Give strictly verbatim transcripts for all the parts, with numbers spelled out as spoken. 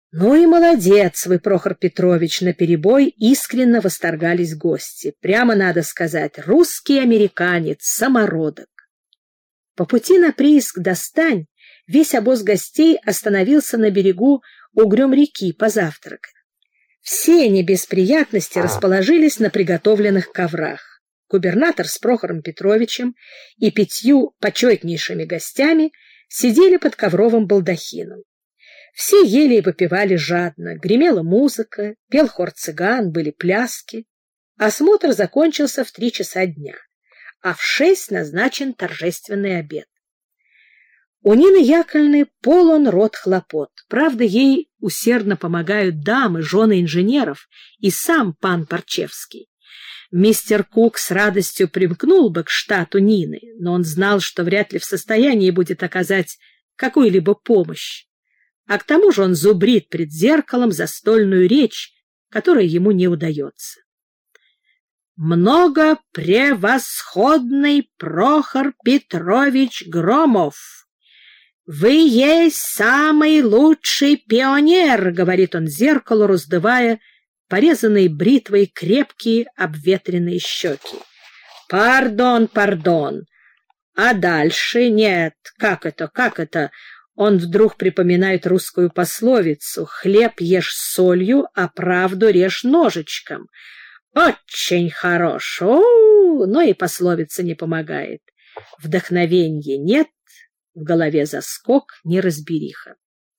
Ну и молодец вы, Прохор Петрович, наперебой искренне восторгались гости. Прямо надо сказать, русский американец, самородок. По пути на прииск Достань весь обоз гостей остановился на берегу угрюм реки позавтракать. Все не без приятности расположились на приготовленных коврах. Губернатор с Прохором Петровичем и пятью почетнейшими гостями сидели под ковровым балдахином. Все ели и попивали жадно, гремела музыка, пел хор цыган, были пляски. Осмотр закончился в три часа дня, а в шесть назначен торжественный обед. У Нины Яковлевны полон рот хлопот. Правда, ей усердно помогают дамы, жены инженеров и сам пан Парчевский. Мистер Кук с радостью примкнул бы к штату Нины, но он знал, что вряд ли в состоянии будет оказать какую-либо помощь. А к тому же он зубрит пред зеркалом застольную речь, которая ему не удается. «Много превосходный Прохор Петрович Громов! Вы есть самый лучший пионер!» — говорит он зеркалу, раздувая порезанные бритвой крепкие обветренные щеки. «Пардон, пардон! А дальше нет, как это, как это?» Он вдруг припоминает русскую пословицу: «Хлеб ешь солью, а правду режь ножичком». Очень хорош. О, но и пословица не помогает. Вдохновенья нет, в голове заскок, неразбериха.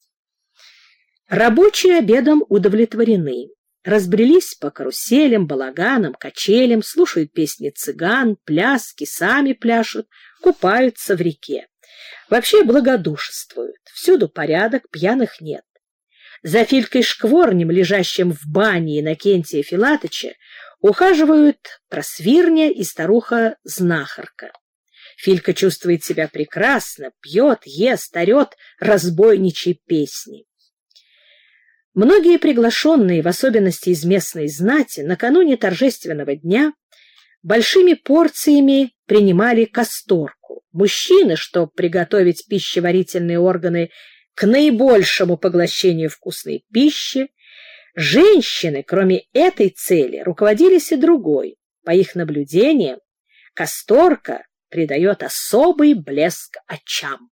Рабочие обедом удовлетворены. Разбрелись по каруселям, балаганам, качелям, слушают песни цыган, пляски, сами пляшут, купаются в реке. Вообще благодушествуют. Всюду порядок, пьяных нет. За Филькой Шкворнем, лежащим в бане Иннокентия Филатыча, ухаживают просвирня и старуха-знахарка. Филька чувствует себя прекрасно, пьет, ест, орет разбойничьи песни. Многие приглашенные, в особенности из местной знати, накануне торжественного дня большими порциями принимали касторку. Мужчины, чтобы приготовить пищеварительные органы к наибольшему поглощению вкусной пищи, женщины, кроме этой цели, руководились и другой. По их наблюдениям, касторка придает особый блеск очам.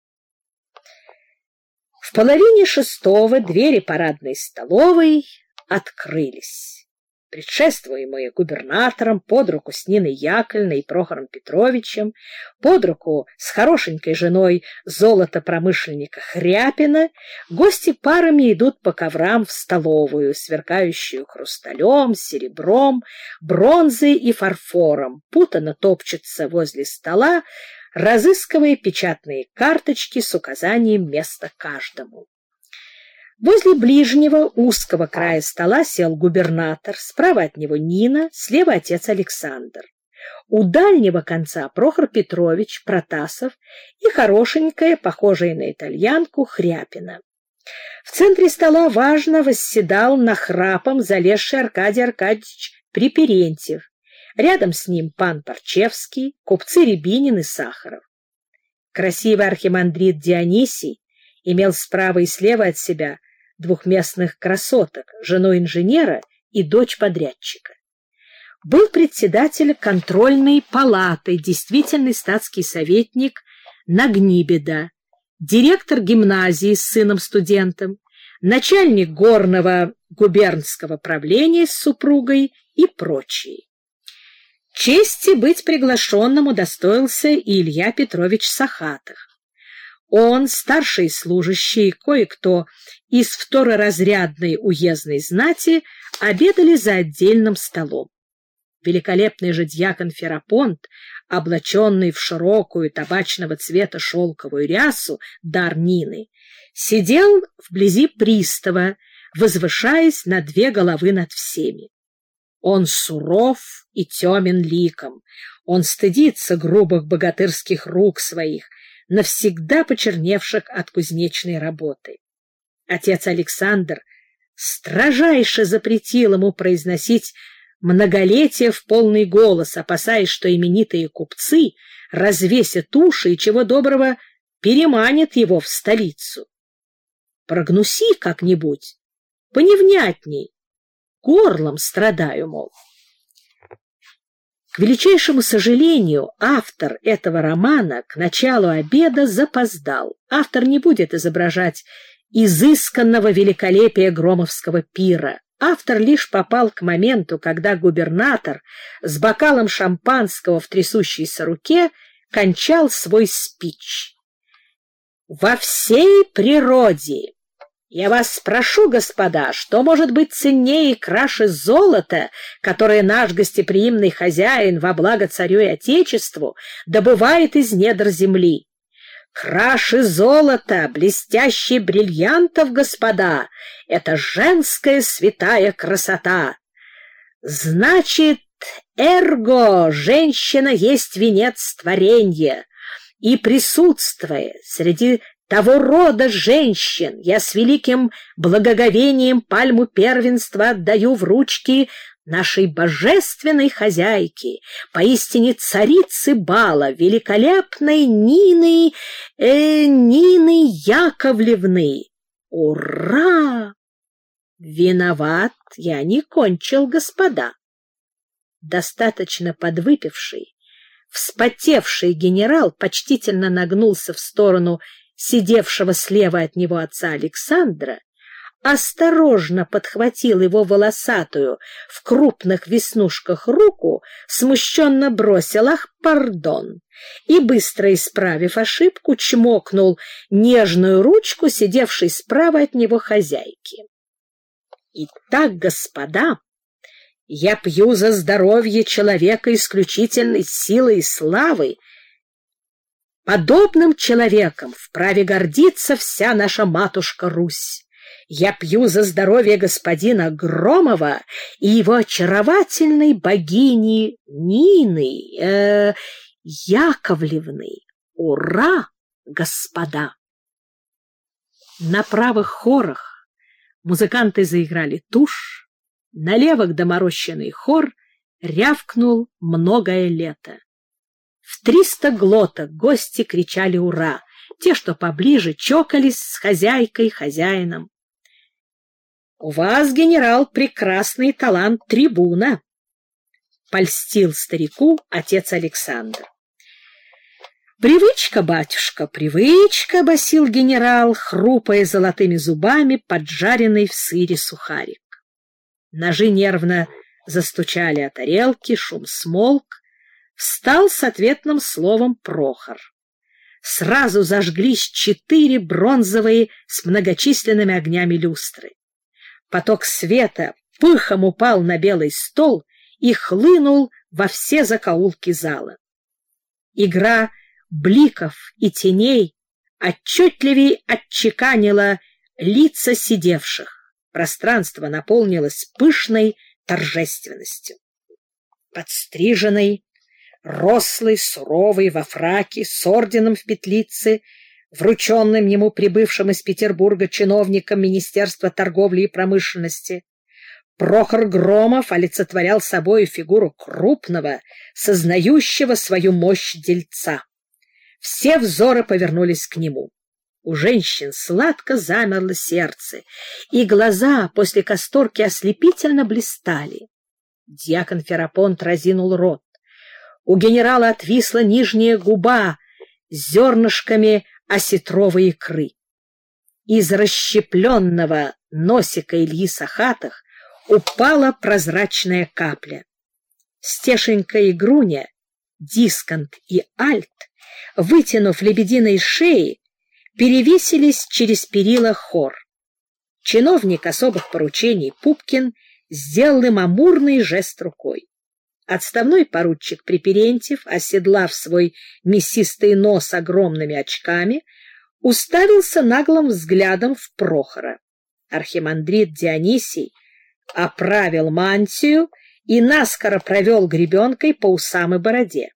В половине шестого двери парадной столовой открылись. Предшествуемые губернатором, под руку с Ниной Яковлевной и Прохором Петровичем, под руку с хорошенькой женой золотопромышленника Хряпина, гости парами идут по коврам в столовую, сверкающую хрусталем, серебром, бронзой и фарфором, путанно топчутся возле стола, разыскивая печатные карточки с указанием места каждому. Возле ближнего узкого края стола сел губернатор, справа от него Нина, слева отец Александр. У дальнего конца Прохор Петрович, Протасов и хорошенькая, похожая на итальянку, Хряпина. В центре стола важно восседал нахрапом залезший Аркадий Аркадьевич Приперентьев. Рядом с ним пан Парчевский, купцы Рябинин и Сахаров. Красивый архимандрит Дионисий имел справа и слева от себя двухместных красоток, жену инженера и дочь подрядчика. Был председатель контрольной палаты, действительный статский советник Нагнибеда, директор гимназии с сыном-студентом, начальник горного губернского правления с супругой и прочие. Чести быть приглашенным удостоился и Илья Петрович Сахатов. Он, старший служащий, кое-кто из второразрядной уездной знати обедали за отдельным столом. Великолепный же дьякон Ферапонт, облаченный в широкую табачного цвета шелковую рясу, дар Нины, сидел вблизи пристава, возвышаясь на две головы над всеми. Он суров и темен ликом, он стыдится грубых богатырских рук своих, навсегда почерневших от кузнечной работы. Отец Александр строжайше запретил ему произносить многолетие в полный голос, опасаясь, что именитые купцы развесят уши и чего доброго переманят его в столицу. Прогнуси как-нибудь, поневнятней. Горлом страдаю, мол. К величайшему сожалению, автор этого романа к началу обеда запоздал. Автор не будет изображать изысканного великолепия громовского пира. Автор лишь попал к моменту, когда губернатор с бокалом шампанского в трясущейся руке кончал свой спич. «Во всей природе, я вас спрошу, господа, что может быть ценнее и краше золота, которое наш гостеприимный хозяин во благо царю и отечеству добывает из недр земли? Краше золота, блестящие бриллиантов, господа, это женская святая красота. Значит, эрго, женщина есть венец творенья, и, присутствуя среди того рода женщин, я с великим благоговением пальму первенства отдаю в ручки нашей божественной хозяйки, поистине царицы бала, великолепной Нины, э, Нины Яковлевны. Ура! Виноват, я не кончил, господа. Достаточно подвыпивший, вспотевший генерал почтительно нагнулся в сторону сидевшего слева от него отца Александра, осторожно подхватил его волосатую в крупных веснушках руку, смущенно бросил «Ах, пардон!» и, быстро исправив ошибку, чмокнул нежную ручку, сидевшей справа от него хозяйки. «Итак, господа, я пью за здоровье человека исключительной силы и славы. Подобным человеком вправе гордиться вся наша матушка Русь. Я пью за здоровье господина Громова и его очаровательной богини Нины э, Яковлевны. Ура, господа!» На правых хорах музыканты заиграли тушь, на левых доморощенный хор рявкнул «Многое лето». В триста глоток гости кричали «Ура!», те, что поближе, чокались с хозяйкой, хозяином. «У вас, генерал, прекрасный талант трибуна», — польстил старику отец Александр. «Привычка, батюшка, привычка», — басил генерал, хрупая золотыми зубами поджаренный в сыре сухарик. Ножи нервно застучали о тарелки, шум смолк. Встал с ответным словом Прохор. Сразу зажглись четыре бронзовые с многочисленными огнями люстры. Поток света пыхом упал на белый стол и хлынул во все закоулки зала. Игра бликов и теней отчетливее отчеканила лица сидевших. Пространство наполнилось пышной торжественностью. Подстриженный, рослый, суровый, во фраке, с орденом в петлице, врученным ему прибывшим из Петербурга чиновником Министерства торговли и промышленности, Прохор Громов олицетворял собою фигуру крупного, сознающего свою мощь дельца. Все взоры повернулись к нему. У женщин сладко замерло сердце, и глаза после касторки ослепительно блистали. Дьякон Ферапонт разинул рот. У генерала отвисла нижняя губа с зернышками осетровой икры. Из расщепленного носика Ильи Сахатых упала прозрачная капля. Стешенька и Груня, дисконт и альт, вытянув лебединой шеи, перевесились через перила хор. Чиновник особых поручений Пупкин сделал им амурный жест рукой. Отставной поручик Приперентьев, оседлав свой мясистый нос огромными очками, уставился наглым взглядом в Прохора. Архимандрит Дионисий оправил мантию и наскоро провел гребенкой по усам и бороде.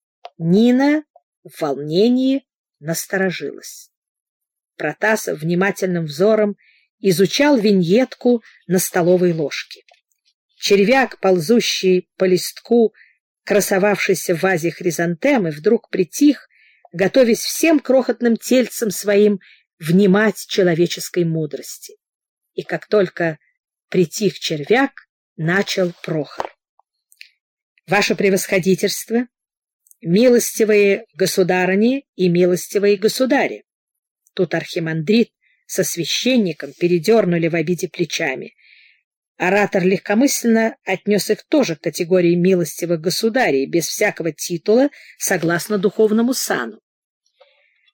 Нина в волнении насторожилась. Протасов внимательным взором изучал виньетку на столовой ложке. Червяк, ползущий по листку, красовавшийся в вазе хризантемы, вдруг притих, готовясь всем крохотным тельцем своим внимать человеческой мудрости. И как только притих червяк, начал Прохор. Ваше превосходительство, милостивые государыни и милостивые государи. Тут архимандрит со священником передернули в обиде плечами. Оратор легкомысленно отнес их тоже к категории милостивых государей, без всякого титула, согласно духовному сану.